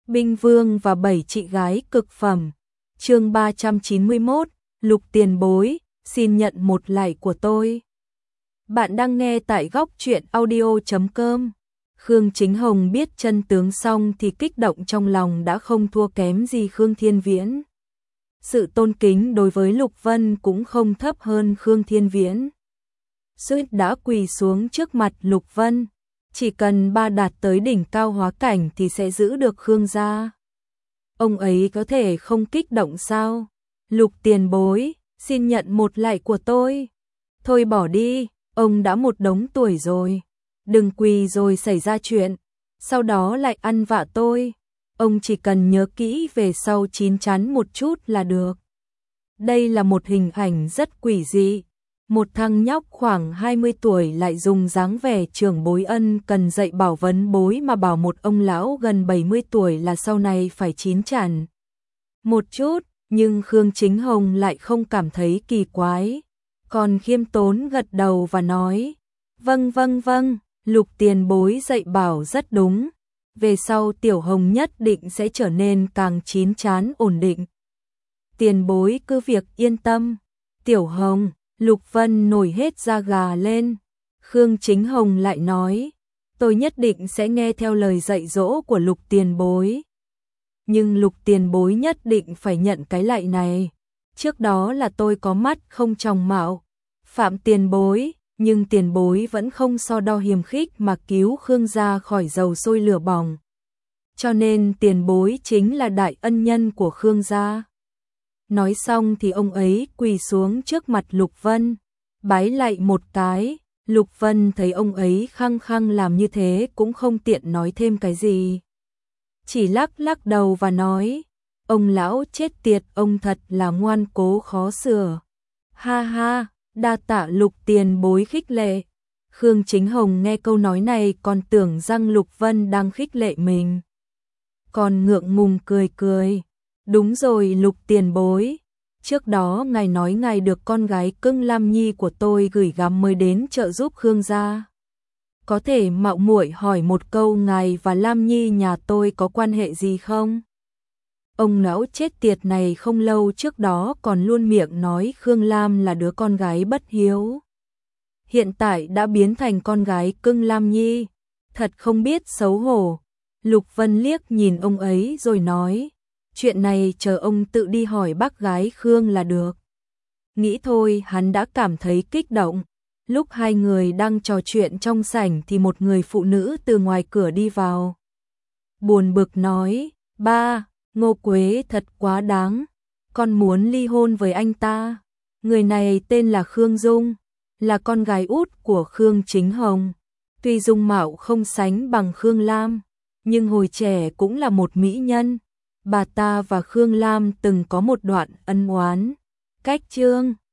Binh Vương và 7 chị gái cực phẩm. Chương 391, Lục Tiền Bối, xin nhận một like của tôi. Bạn đang nghe tại góc truyện audio.com. Khương Chính Hồng biết chân tướng xong thì kích động trong lòng đã không thua kém gì Khương Thiên Viễn. Sự tôn kính đối với Lục Vân cũng không thấp hơn Khương Thiên Viễn. Suýt đã quỳ xuống trước mặt Lục Vân. Chỉ cần ba đạt tới đỉnh cao hóa cảnh thì sẽ giữ được Khương gia. Ông ấy có thể không kích động sao? Lục Tiền Bối, xin nhận một like của tôi. Thôi bỏ đi, ông đã một đống tuổi rồi. Đừng quỳ rồi xảy ra chuyện, sau đó lại ăn vạ tôi. Ông chỉ cần nhớ kỹ về sau chín chắn một chút là được. Đây là một hình ảnh rất quỷ dị. Một thằng nhóc khoảng 20 tuổi lại dùng dáng vẻ trưởng bối ân cần dạy bảo vấn bối mà bảo một ông lão gần 70 tuổi là sau này phải chín chắn một chút, nhưng Khương Chính Hồng lại không cảm thấy kỳ quái, còn khiêm tốn gật đầu và nói: "Vâng vâng vâng, Lục Tiền Bối dạy bảo rất đúng, về sau Tiểu Hồng nhất định sẽ trở nên càng chín chắn ổn định. Tiền Bối cứ việc yên tâm." Tiểu Hồng, Lục Vân nổi hết da gà lên. Khương Chính Hồng lại nói: "Tôi nhất định sẽ nghe theo lời dạy dỗ của Lục Tiền Bối. Nhưng Lục Tiền Bối nhất định phải nhận cái lạy này. Trước đó là tôi có mắt không tròng mạo, phạm Tiền Bối, nhưng Tiền Bối vẫn không so đo hiềm khích mà cứu Khương gia khỏi dầu sôi lửa bỏng. Cho nên Tiền Bối chính là đại ân nhân của Khương gia." Nói xong thì ông ấy quỳ xuống trước mặt Lục Vân, bái lạy một cái. Lục Vân thấy ông ấy khăng khăng làm như thế cũng không tiện nói thêm cái gì. Chỉ lắc lắc đầu và nói: "Ông lão chết tiệt, ông thật là ngoan cố khó sửa. Ha ha, đa tạ Lục Tiền Bối khích lệ." Khương Chính Hồng nghe câu nói này còn tưởng rằng Lục Vân đang khích lệ mình, còn ngượng ngùng cười cười. "Đúng rồi Lục Tiền Bối, trước đó ngài nói ngài được con gái cưng Lam Nhi của tôi gửi gắm mới đến trợ giúp Khương gia. Có thể mạo muội hỏi một câu, ngài và Lam Nhi nhà tôi có quan hệ gì không?" Ông lão chết tiệt này không lâu trước đó còn luôn miệng nói Khương Lam là đứa con gái bất hiếu, hiện tại đã biến thành con gái cưng Lam Nhi, thật không biết xấu hổ. Lục Vân liếc nhìn ông ấy rồi nói: "Chuyện này chờ ông tự đi hỏi bác gái Khương là được." Nghĩ thôi hắn đã cảm thấy kích động. Lúc hai người đang trò chuyện trong sảnh thì một người phụ nữ từ ngoài cửa đi vào. Buồn bực nói: "Ba, Ngô Quế thật quá đáng, con muốn ly hôn với anh ta." Người này tên là Khương Dung, là con gái út của Khương Chính Hồng. Tuy dung mạo không sánh bằng Khương Lam, nhưng hồi trẻ cũng là một mỹ nhân. Bà ta và Khương Lam từng có một đoạn ân oán. Cách chương